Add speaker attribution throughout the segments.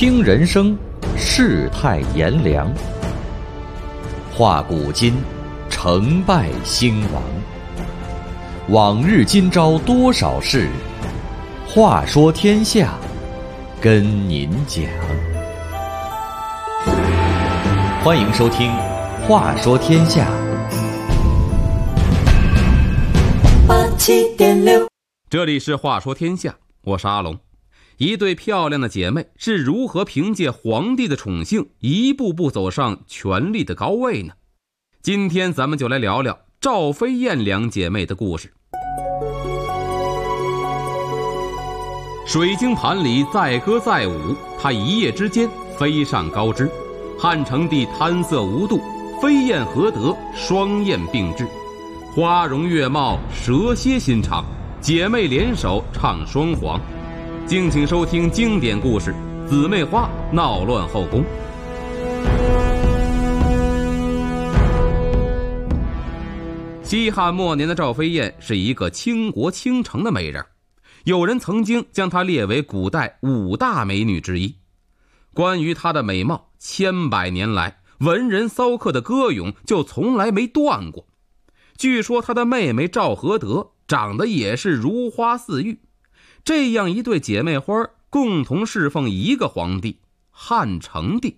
Speaker 1: 听人生，世态炎凉，话古今，成败兴亡。往日今朝多少事，话说天下，跟您讲。欢迎收听《话说天下》。
Speaker 2: 87.6，
Speaker 3: 这里是话说天下，我是阿龙。一对漂亮的姐妹是如何凭借皇帝的宠幸，一步步走上权力的高位呢？今天咱们就来聊聊赵飞燕两姐妹的故事。水晶盘里载歌载舞，她一夜之间飞上高枝。汉成帝贪色无度，飞燕何得双燕并至，花容月貌，蛇蝎心肠，姐妹联手唱双簧。敬请收听经典故事《姊妹花闹乱后宫》。西汉末年的赵飞燕是一个倾国倾城的美人，有人曾经将她列为古代5大美女之一。关于她的美貌，千百年来文人骚客的歌咏就从来没断过。据说她的妹妹赵合德长得也是如花似玉，这样一对姐妹花共同侍奉一个皇帝汉成帝。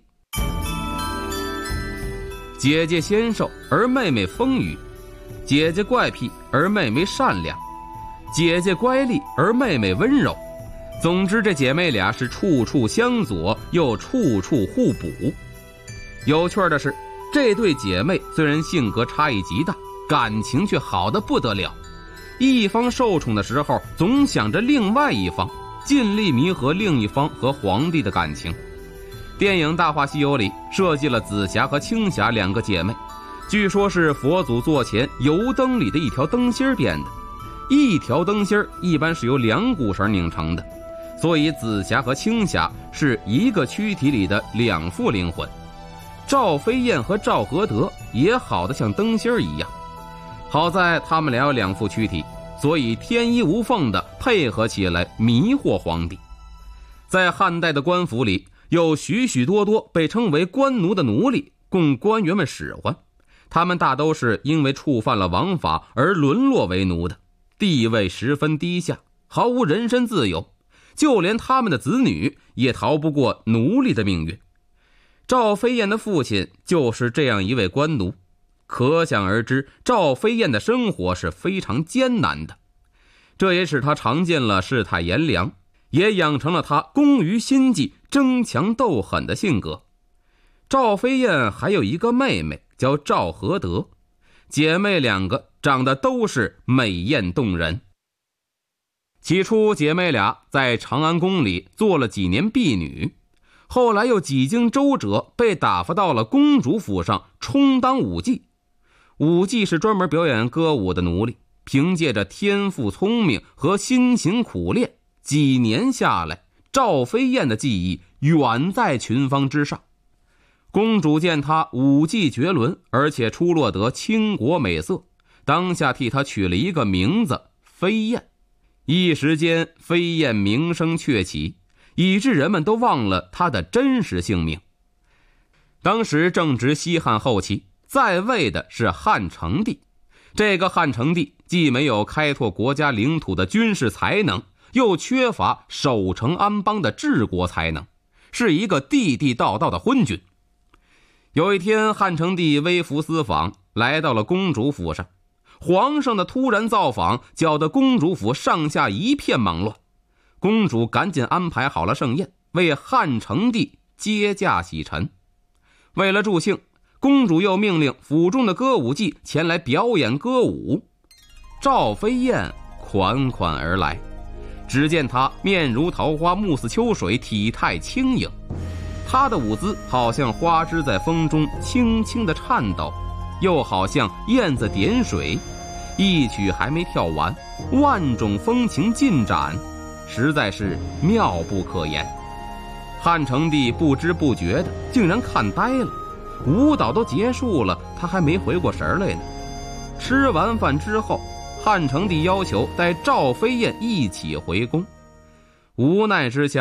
Speaker 3: 姐姐纤瘦而妹妹丰腴，姐姐怪癖而妹妹善良，姐姐乖戾而妹妹温柔。总之这姐妹俩是处处相左，又处处互补。有趣的是，这对姐妹虽然性格差异极大，感情却好得不得了。一方受宠的时候总想着另外一方，尽力弥合另一方和皇帝的感情。电影《大话西游》里设计了紫霞和青霞两个姐妹，据说是佛祖座前油灯里的一条灯芯变的。一条灯芯一般是由2股绳拧成的，所以紫霞和青霞是一个躯体里的2副灵魂。赵飞燕和赵合德也好得像灯芯一样，好在他们俩有2副躯体，所以天衣无缝地配合起来迷惑皇帝。在汉代的官府里，有许许多多被称为官奴的奴隶供官员们使唤，他们大都是因为触犯了王法而沦落为奴的，地位十分低下，毫无人身自由，就连他们的子女也逃不过奴隶的命运。赵飞燕的父亲就是这样一位官奴，可想而知赵飞燕的生活是非常艰难的，这也使她尝见了世态炎凉，也养成了她工于心计、争强斗狠的性格。赵飞燕还有一个妹妹叫赵合德，姐妹2个长得都是美艳动人。起初姐妹俩在长安宫里做了几年婢女，后来又几经周折被打发到了公主府上充当舞妓。舞妓是专门表演歌舞的奴隶，凭借着天赋聪明和辛勤苦练，几年下来，赵飞燕的技艺远在群芳之上。公主见她舞技绝伦，而且出落得倾国美色，当下替她取了一个名字飞燕。一时间飞燕名声鹊起，以致人们都忘了她的真实姓名。当时正值西汉后期，在位的是汉成帝。这个汉成帝既没有开拓国家领土的军事才能，又缺乏守城安邦的治国才能，是一个地地道道的昏君。有一天，汉成帝微服私访，来到了公主府上。皇上的突然造访搅得公主府上下一片忙乱。公主赶紧安排好了盛宴，为汉成帝接驾洗尘。为了助兴，公主又命令府中的歌舞伎前来表演歌舞。赵飞燕款款而来，只见她面如桃花，目似秋水，体态轻盈。她的舞姿好像花枝在风中轻轻地颤抖，又好像燕子点水，一曲还没跳完，万种风情尽展，实在是妙不可言。汉成帝不知不觉的竟然看呆了，舞蹈都结束了，他还没回过神来呢。吃完饭之后，汉成帝要求带赵飞燕一起回宫。无奈之下，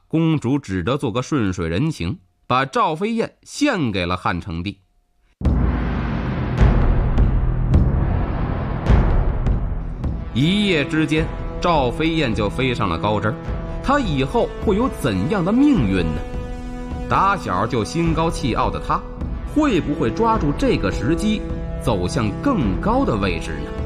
Speaker 3: 公主只得做个顺水人情，把赵飞燕献给了汉成帝。一夜之间，赵飞燕就飞上了高枝，她以后会有怎样的命运呢？打小就心高气傲的她，会不会抓住这个时机，走向更高的位置呢？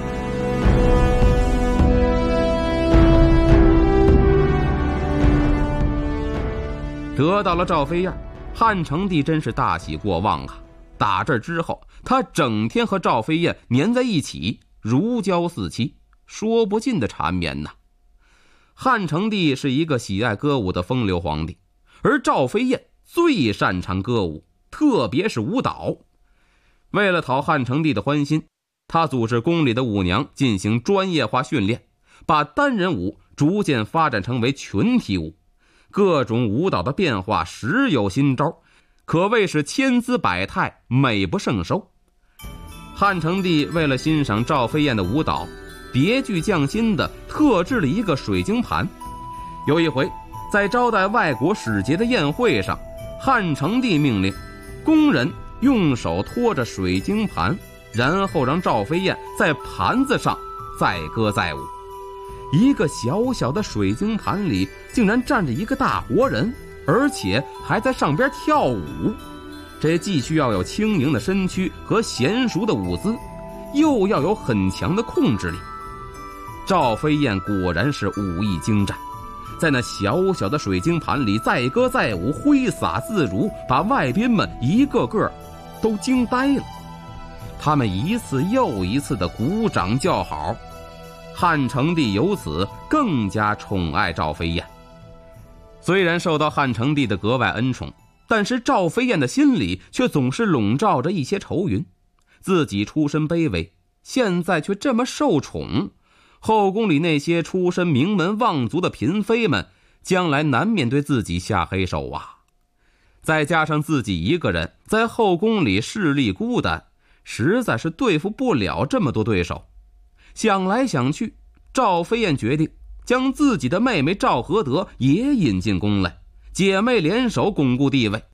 Speaker 3: 得到了赵飞燕，汉成帝真是大喜过望啊！打这之后，他整天和赵飞燕黏在一起，如胶似漆，说不尽的缠绵呐。汉成帝是一个喜爱歌舞的风流皇帝，而赵飞燕最擅长歌舞，特别是舞蹈。为了讨汉成帝的欢心，他组织宫里的舞娘进行专业化训练，把单人舞逐渐发展成为群体舞。各种舞蹈的变化时有新招，可谓是千姿百态，美不胜收。汉成帝为了欣赏赵飞燕的舞蹈，别具匠心地特制了一个水晶盘。有一回，在招待外国使节的宴会上，汉成帝命令工人用手托着水晶盘，然后让赵飞燕在盘子上载歌载舞。一个小小的水晶盘里竟然站着一个大活人，而且还在上边跳舞。这既需要有轻盈的身躯和娴熟的舞姿，又要有很强的控制力。赵飞燕果然是武艺精湛，在那小小的水晶盘里载歌载舞，挥洒自如，把外宾们一个个都惊呆了。他们一次又一次的鼓掌叫好。汉成帝由此更加宠爱赵飞燕。虽然受到汉成帝的格外恩宠，但是赵飞燕的心里却总是笼罩着一些愁云。自己出身卑微，现在却这么受宠，后宫里那些出身名门望族的嫔妃们，将来难免对自己下黑手啊。再加上自己一个人在后宫里势力孤单，实在是对付不了这么多对手。想来想去，赵飞燕决定将自己的妹妹赵合德也引进宫来，姐妹联手巩固地位。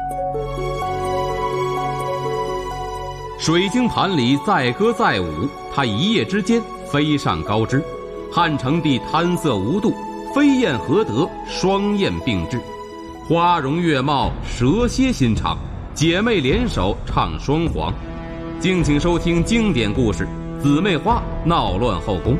Speaker 3: 水晶盘里载歌载舞，她一夜之间飞上高枝。汉成帝贪色无度，飞燕合德，双燕并至，花容月貌，蛇蝎心肠，姐妹联手唱双簧。敬请收听经典故事《姊妹花闹乱后宫》。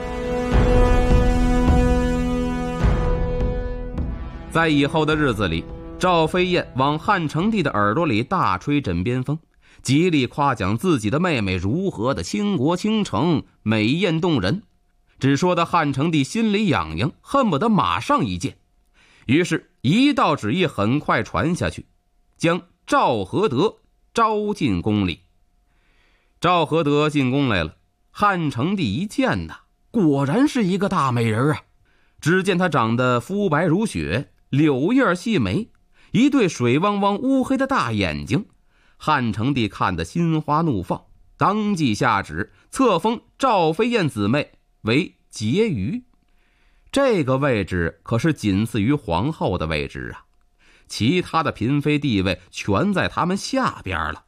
Speaker 3: 在以后的日子里，赵飞燕往汉成帝的耳朵里大吹枕边风，极力夸奖自己的妹妹如何的倾国倾城，美艳动人，只说的汉成帝心里痒痒，恨不得马上一见。于是一道旨意很快传下去，将赵合德招进宫里。赵合德进宫来了，汉成帝一见呐，果然是一个大美人啊！只见她长得肤白如雪，柳叶细眉，一对水汪汪乌黑的大眼睛。汉成帝看得心花怒放，当即下旨册封赵飞燕姊妹为婕妤。这个位置可是仅次于皇后的位置啊，其他的嫔妃地位全在他们下边了。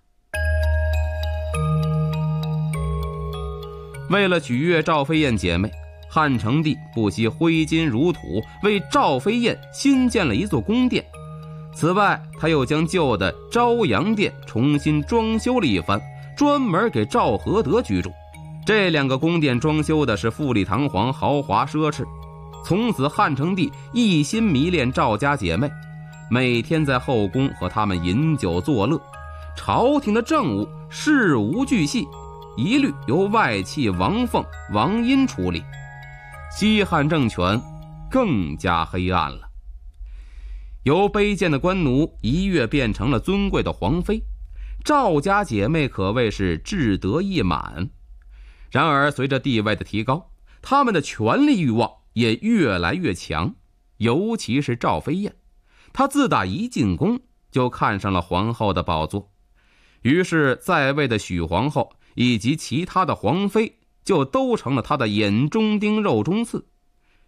Speaker 3: 为了取悦赵飞燕姐妹，汉成帝不惜挥金如土，为赵飞燕新建了一座宫殿。此外，他又将旧的昭阳殿重新装修了一番，专门给赵合德居住。这两个宫殿装修的是富丽堂皇，豪华奢侈。从此汉成帝一心迷恋赵家姐妹，每天在后宫和他们饮酒作乐。朝廷的政务事无巨细，一律由外戚王凤、王殷处理。西汉政权更加黑暗了，由卑贱的官奴一跃变成了尊贵的皇妃，赵家姐妹可谓是志得意满。然而随着地位的提高，他们的权力欲望也越来越强，尤其是赵飞燕，她自打一进宫就看上了皇后的宝座，于是在位的许皇后以及其他的皇妃就都成了她的眼中钉肉中刺。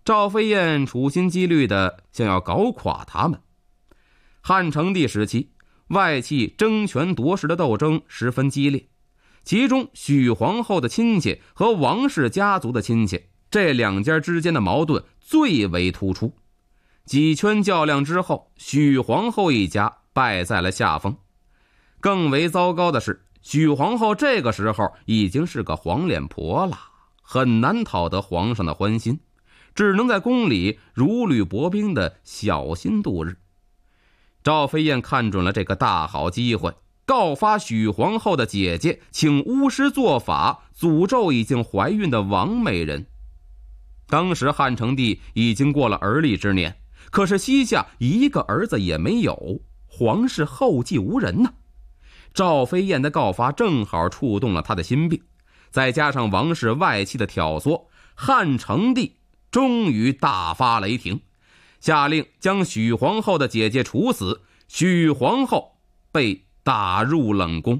Speaker 3: 赵飞燕处心积虑地想要搞垮他们。汉成帝时期，外戚争权夺势的斗争十分激烈，其中许皇后的亲戚和王氏家族的亲戚，这两家之间的矛盾最为突出。几圈较量之后，许皇后一家败在了下风。更为糟糕的是，许皇后这个时候已经是个黄脸婆了，很难讨得皇上的欢心，只能在宫里如履薄冰的小心度日。赵飞燕看准了这个大好机会，告发许皇后的姐姐请巫师做法诅咒已经怀孕的王美人。当时汉成帝已经过了而立之年，可是膝下一个儿子也没有，皇室后继无人呢。赵飞燕的告发正好触动了他的心病，再加上王室外戚的挑唆，汉成帝终于大发雷霆，下令将许皇后的姐姐处死，许皇后被打入冷宫。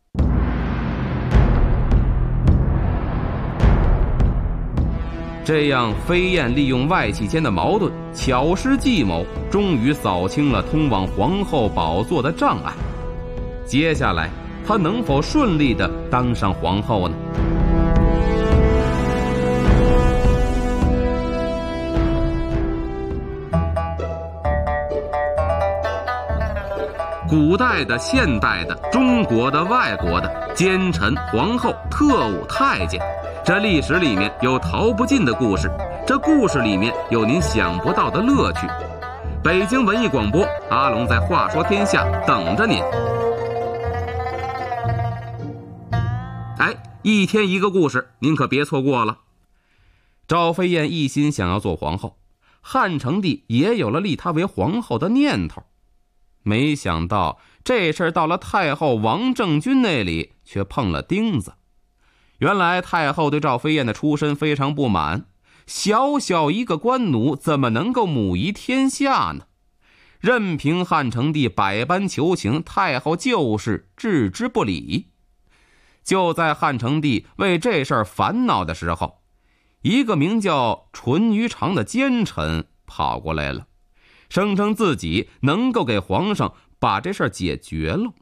Speaker 3: 这样飞燕利用外戚间的矛盾，巧施计谋，终于扫清了通往皇后宝座的障碍。接下来她能否顺利地当上皇后呢？古代的、现代的、中国的、外国的，奸臣、皇后、特务、太监，这历史里面有逃不尽的故事，这故事里面有您想不到的乐趣。北京文艺广播，阿龙在话说天下等着您。一天一个故事，您可别错过了。赵飞燕一心想要做皇后，汉成帝也有了立她为皇后的念头。没想到这事儿到了太后王政君那里却碰了钉子。原来太后对赵飞燕的出身非常不满，小小一个官奴怎么能够母仪天下呢？任凭汉成帝百般求情，太后就是置之不理。就在汉成帝为这事儿烦恼的时候，一个名叫淳于长的奸臣跑过来了，声称自己能够给皇上把这事儿解决了。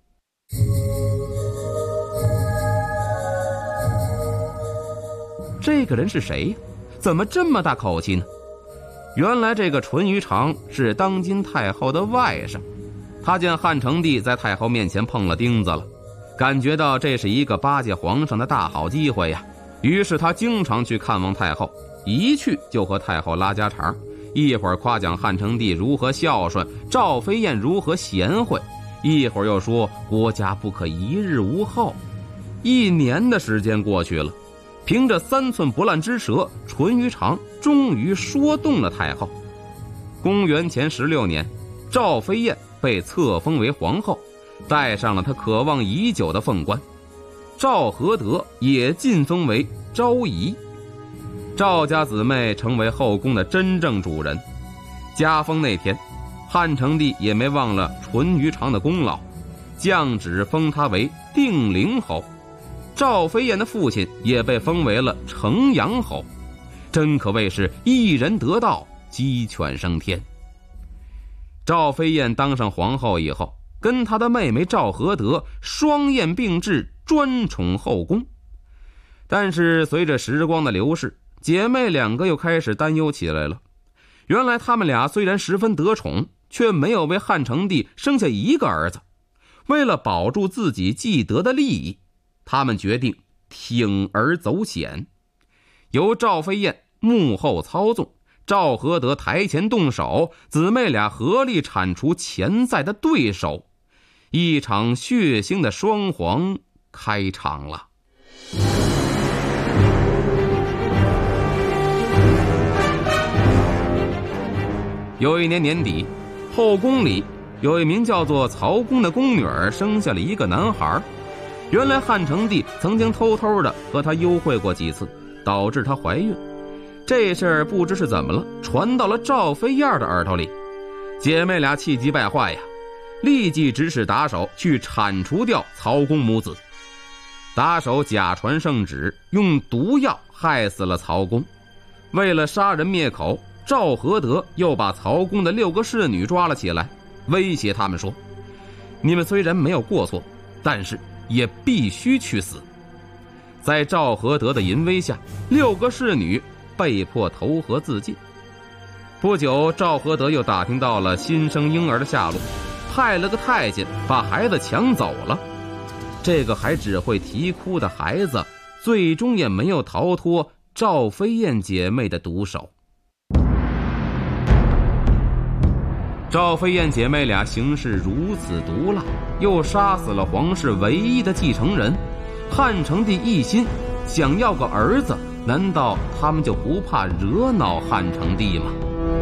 Speaker 3: 这个人是谁呀？怎么这么大口气呢？原来这个淳于长是当今太后的外甥，他见汉成帝在太后面前碰了钉子了，感觉到这是一个巴结皇上的大好机会呀，于是他经常去看望太后，一去就和太后拉家常，一会儿夸奖汉成帝如何孝顺，赵飞燕如何贤惠，一会儿又说国家不可一日无后。1年的时间过去了，凭着3寸不烂之舌，淳于长终于说动了太后。公元前16年，赵飞燕被册封为皇后，戴上了他渴望已久的凤冠。赵合德也晋封为昭仪，赵家姊妹成为后宫的真正主人。加封那天，汉成帝也没忘了淳于长的功劳，降旨封他为定陵侯。赵飞燕的父亲也被封为了城阳侯，真可谓是一人得道，鸡犬升天。赵飞燕当上皇后以后，跟她的妹妹赵合德双燕并至，专宠后宫。但是随着时光的流逝，姐妹2个又开始担忧起来了。原来她们俩虽然十分得宠，却没有为汉成帝生下一个儿子。为了保住自己既得的利益，他们决定铤而走险，由赵飞燕幕后操纵，赵合德台前动手，姊妹俩合力铲除潜在的对手，一场血腥的双簧开场了。有一年年底，后宫里有一名叫做曹公的宫女儿生下了一个男孩。原来汉成帝曾经偷偷的和她幽会过几次，导致她怀孕。这事儿不知是怎么了，传到了赵飞燕的耳朵里。姐妹俩气急败坏呀，立即指使打手去铲除掉曹公母子。打手假传圣旨，用毒药害死了曹公。为了杀人灭口， 赵合德又把曹公的6个侍女抓了起来，威胁他们说：你们虽然没有过错，但是也必须去死。在赵合德的淫威下，6个侍女被迫投河自尽。不久，赵合德又打听到了新生婴儿的下落，派了个太监把孩子抢走了。这个还只会啼哭的孩子，最终也没有逃脱赵飞燕姐妹的毒手。赵飞燕姐妹俩行事如此毒辣，又杀死了皇室唯一的继承人，汉成帝一心想要个儿子，难道他们就不怕惹恼汉成帝吗？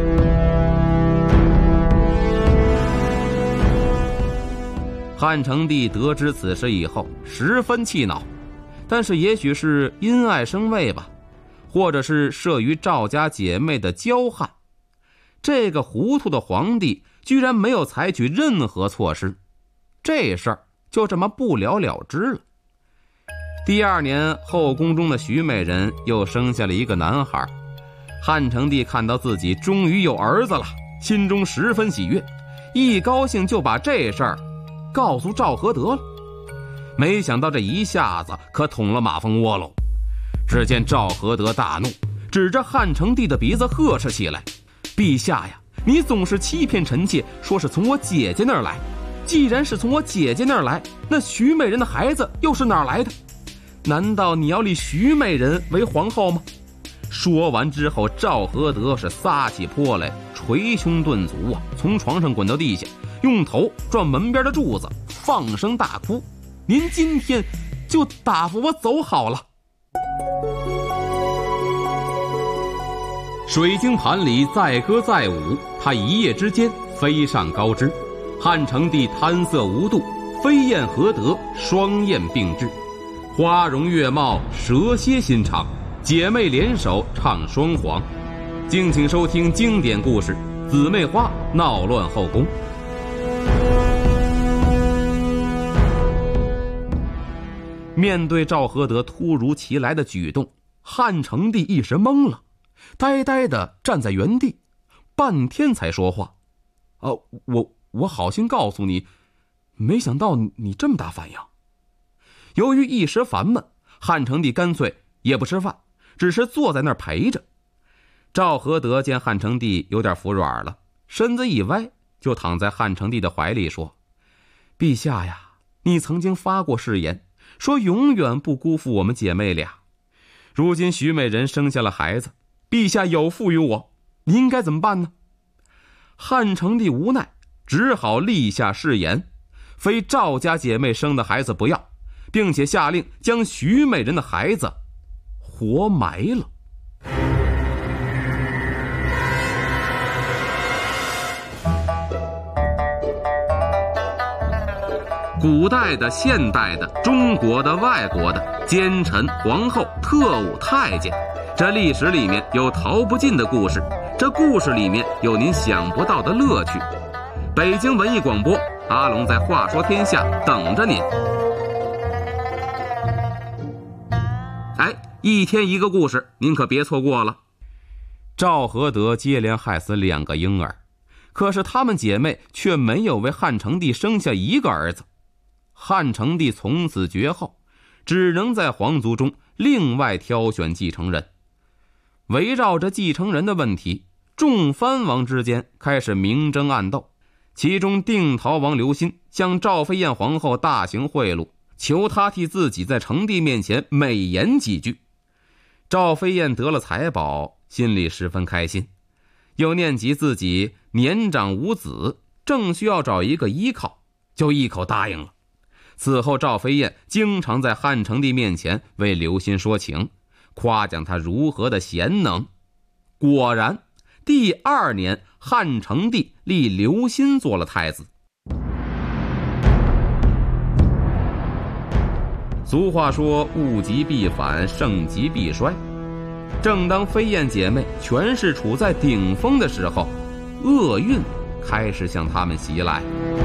Speaker 3: 汉成帝得知此事以后十分气恼，但是也许是因爱生畏吧，或者是慑于赵家姐妹的骄悍，这个糊涂的皇帝居然没有采取任何措施，这事儿就这么不了了之了。第2年，后宫中的徐美人又生下了一个男孩，汉成帝看到自己终于有儿子了，心中十分喜悦，一高兴就把这事儿告诉赵合德了。没想到这一下子可捅了马蜂窝喽！只见赵合德大怒，指着汉成帝的鼻子呵斥起来：陛下呀，你总是欺骗臣妾，说是从我姐姐那儿来，既然是从我姐姐那儿来，那徐美人的孩子又是哪儿来的？难道你要立徐美人为皇后吗？说完之后，赵合德是撒起泼来，捶胸顿足啊，从床上滚到地下，用头撞门边的柱子，放声大哭：您今天就打发我走好了。水晶盘里载歌载舞，他一夜之间飞上高枝。汉成帝贪色无度，飞燕合德，双燕并至，花容月貌，蛇蝎心肠，姐妹联手唱双簧。敬请收听经典故事《姊妹花闹乱后宫》。面对赵合德突如其来的举动，汉成帝一时懵了，呆呆地站在原地，半天才说话：我好心告诉你，没想到你这么大反应。由于一时烦闷，汉成帝干脆也不吃饭，只是坐在那儿陪着。赵合德见汉成帝有点服软了，身子一歪，就躺在汉成帝的怀里说：陛下呀，你曾经发过誓言，说永远不辜负我们姐妹俩。如今徐美人生下了孩子，陛下有负于我，你应该怎么办呢？汉成帝无奈，只好立下誓言，非赵家姐妹生的孩子不要，并且下令将徐美人的孩子活埋了。古代的、现代的、中国的、外国的，奸臣、皇后、特务、太监，这历史里面有逃不尽的故事，这故事里面有您想不到的乐趣。北京文艺广播，阿龙在话说天下等着您。一天一个故事，您可别错过了。赵合德接连害死2个婴儿，可是她们姐妹却没有为汉成帝生下一个儿子。汉成帝从此绝后，只能在皇族中另外挑选继承人。围绕着继承人的问题，众藩王之间开始明争暗斗。其中定陶王刘歆向赵飞燕皇后大行贿赂，求她替自己在成帝面前美言几句。赵飞燕得了财宝，心里十分开心，又念及自己年长无子，正需要找一个依靠，就一口答应了。此后赵飞燕经常在汉成帝面前为刘歆说情，夸奖他如何的贤能。果然第2年，汉成帝立刘歆做了太子。俗话说物极必反，盛极必衰。正当飞燕姐妹全是处在顶峰的时候，厄运开始向他们袭来。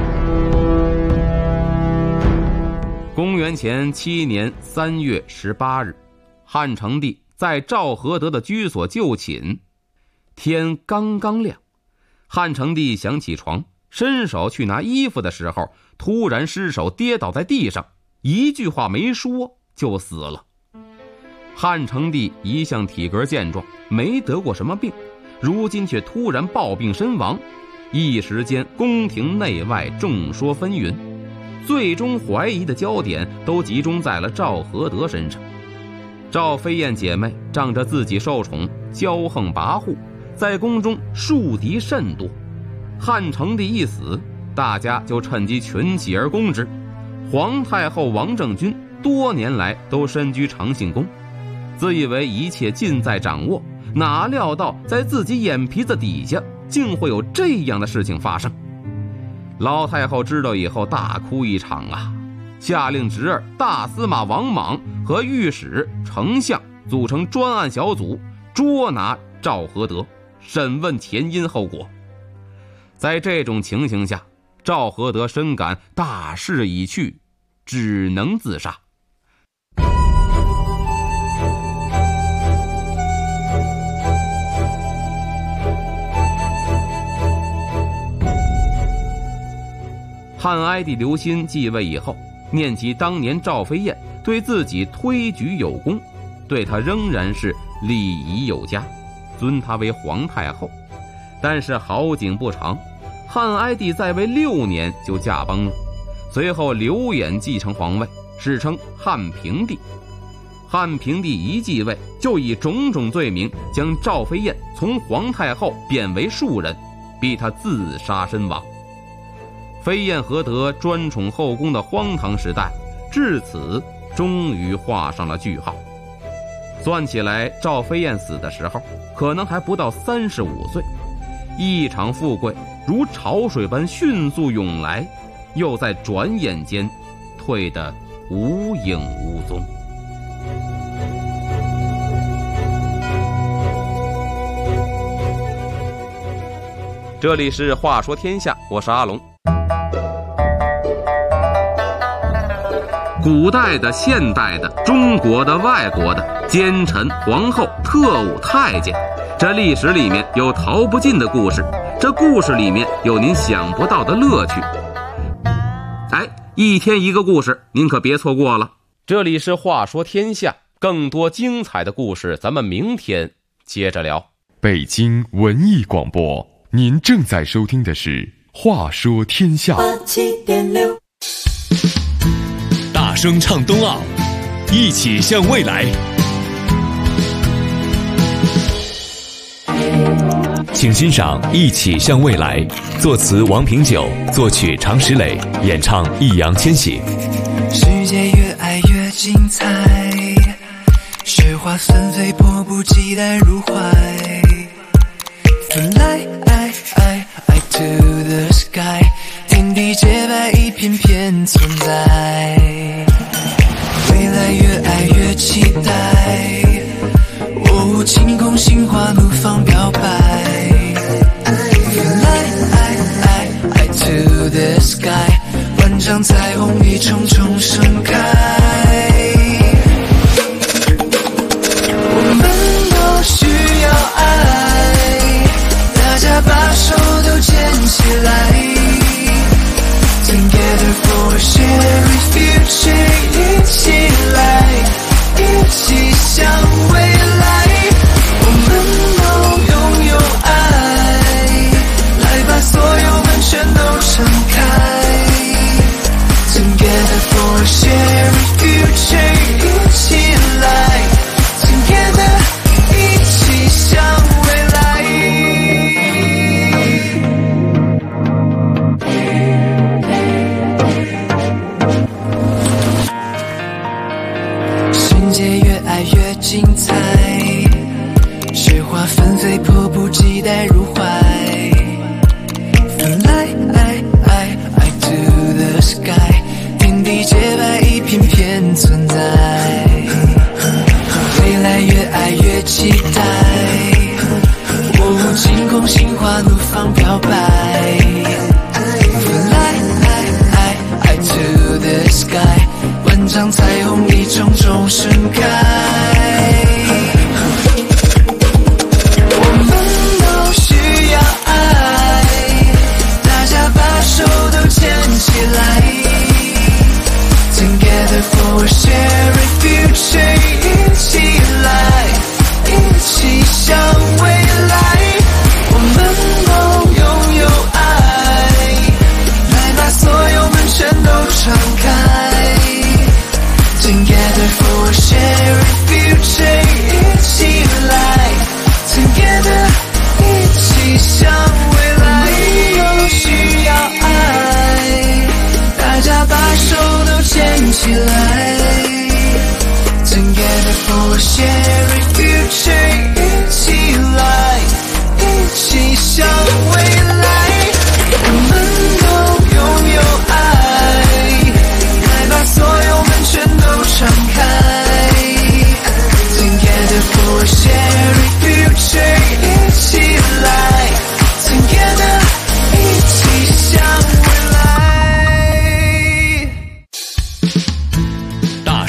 Speaker 3: 公元前7年3月18日，汉成帝在赵合德的居所就寝。 天刚刚亮，汉成帝想起床，伸手去拿衣服的时候，突然失手跌倒在地上，一句话没说就死了。汉成帝一向体格健壮，没得过什么病，如今却突然暴病身亡，一时间宫廷内外众说纷纭，最终怀疑的焦点都集中在了赵合德身上。赵飞燕姐妹仗着自己受宠，骄横跋扈，在宫中树敌甚多。汉成帝一死，大家就趁机群起而攻之。皇太后王政君多年来都身居长信宫，自以为一切尽在掌握，哪料到在自己眼皮子底下竟会有这样的事情发生。老太后知道以后大哭一场啊，下令侄儿大司马王莽和御史丞相组成专案小组，捉拿赵合德，审问前因后果。在这种情形下，赵合德深感大势已去，只能自杀。汉哀帝刘歆继位以后，念及当年赵飞燕对自己推举有功，对他仍然是礼仪有加，尊他为皇太后。但是好景不长，汉哀帝在位6年就驾崩了，随后刘演继承皇位，史称汉平帝。汉平帝一继位，就以种种罪名将赵飞燕从皇太后贬为庶人，逼她自杀身亡。飞燕合德专宠后宫的荒唐时代至此终于画上了句号。算起来，赵飞燕死的时候可能还不到35岁，一场富贵如潮水般迅速涌来，又在转眼间退得无影无踪。这里是话说天下，我是阿龙。古代的、现代的、中国的、外国的，奸臣、皇后、特务、太监，这历史里面有逃不尽的故事，这故事里面有您想不到的乐趣。一天一个故事，您可别错过了。这里是话说天下，更多精彩的故事咱们明天接着聊。
Speaker 2: 北京文艺广播，您正在收听的是话说天下。
Speaker 4: 87.6，
Speaker 5: 大声唱冬奥，一起向未来。请欣赏《一起向未来》，作词王平久，作曲常石磊，演唱易烊千玺。
Speaker 4: 世界越爱越精彩，雪花纷飞，迫不及待入怀。Fly to the sky， 天地洁白，一片片存在。未来越爱越期待，晴空心花怒放表白。Fly to the sky， 万丈彩虹一重重盛开。我们都需要爱，大家把手都牵起来。Together for a shared future， 一起来，一起向未来。我们都拥有爱，来把所有门全都敞开。Together for a shared future， 一起来 Together， 一起向未来。世界越爱越精彩，雪花纷飞，迫不及待入怀。Fly to the sky， 天地洁白，一片片存在。未来越爱越期待，晴空心花怒放表白。Fly to the sky， 万丈彩虹一重重盛开。我们都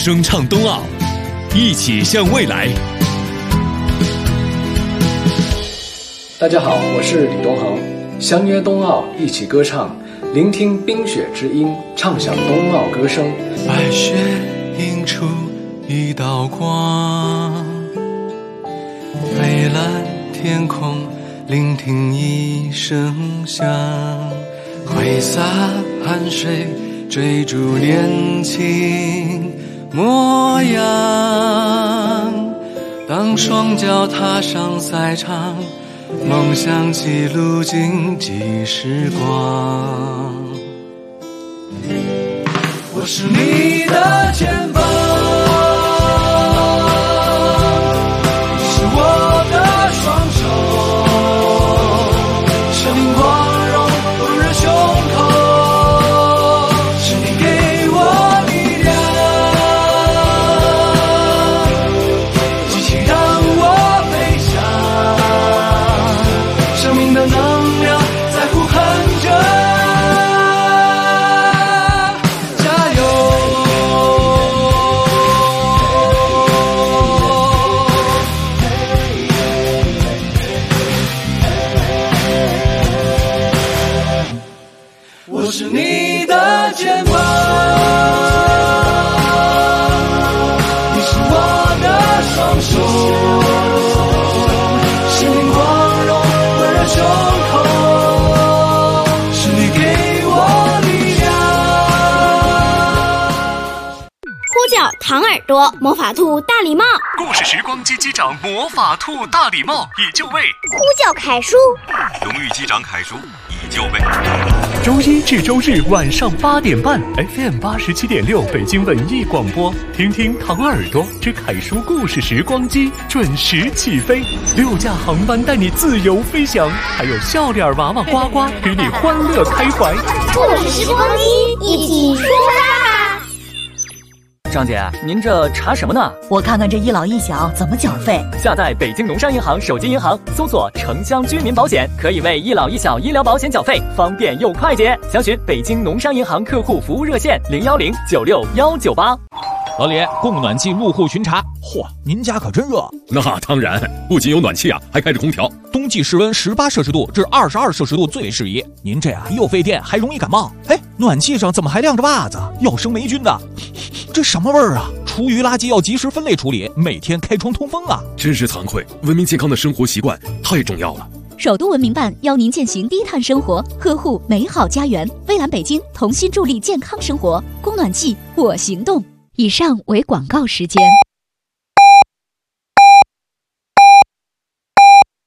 Speaker 5: 声唱冬奥，一起向未来。
Speaker 6: 大家好，我是李东恒，相约冬奥，一起歌唱，聆听冰雪之音，唱响冬奥歌声。
Speaker 4: 白雪映出一道光，蔚蓝天空聆听一声响，挥洒汗水追逐年轻模样。当双脚踏上赛场，梦想记录竞技时光。我是你的肩膀，你是我的双手，生命光荣温热胸口，是你给我力量，激情让我飞翔，生命的能量在呼喊着。我是你的肩膀，你是我的双手，生命光荣温热胸口，是你给我力量。
Speaker 7: 呼叫唐耳朵，魔法兔大礼帽。
Speaker 5: 故事时光机机长魔法兔大礼帽已就位。
Speaker 7: 呼叫凯叔，
Speaker 5: 荣誉机长凯叔已就位。
Speaker 8: 周一至周日晚上8点半 ，FM 87.6北京文艺广播，听听唐耳朵之凯叔故事时光机准时起飞，6架航班带你自由飞翔，还有笑脸娃娃呱呱给你欢乐开怀。
Speaker 7: 故事时光机，一起出发吧！
Speaker 9: 张姐，您这查什么呢？
Speaker 10: 我看看这一老一小怎么缴费。
Speaker 9: 下载北京农商银行手机银行，搜索城乡居民保险，可以为一老一小医疗保险缴费，方便又快捷。详询北京农商银行客户服务热线010-96-198。
Speaker 11: 老李，供暖气入户巡查。嚯，您家可真热。
Speaker 2: 那当然，不仅有暖气啊，还开着空调。
Speaker 11: 冬季室温18摄氏度至22摄氏度最适宜。您这样又费电，还容易感冒。哎，暖气上怎么还晾着袜子？要生霉菌的。这什么味儿啊？厨余垃圾要及时分类处理，每天开窗通风啊！
Speaker 2: 真是惭愧，文明健康的生活习惯太重要了。
Speaker 10: 首都文明办邀您践行低碳生活，呵护美好家园。蔚蓝北京同心助力健康生活，供暖气我行动。以上为广告时间。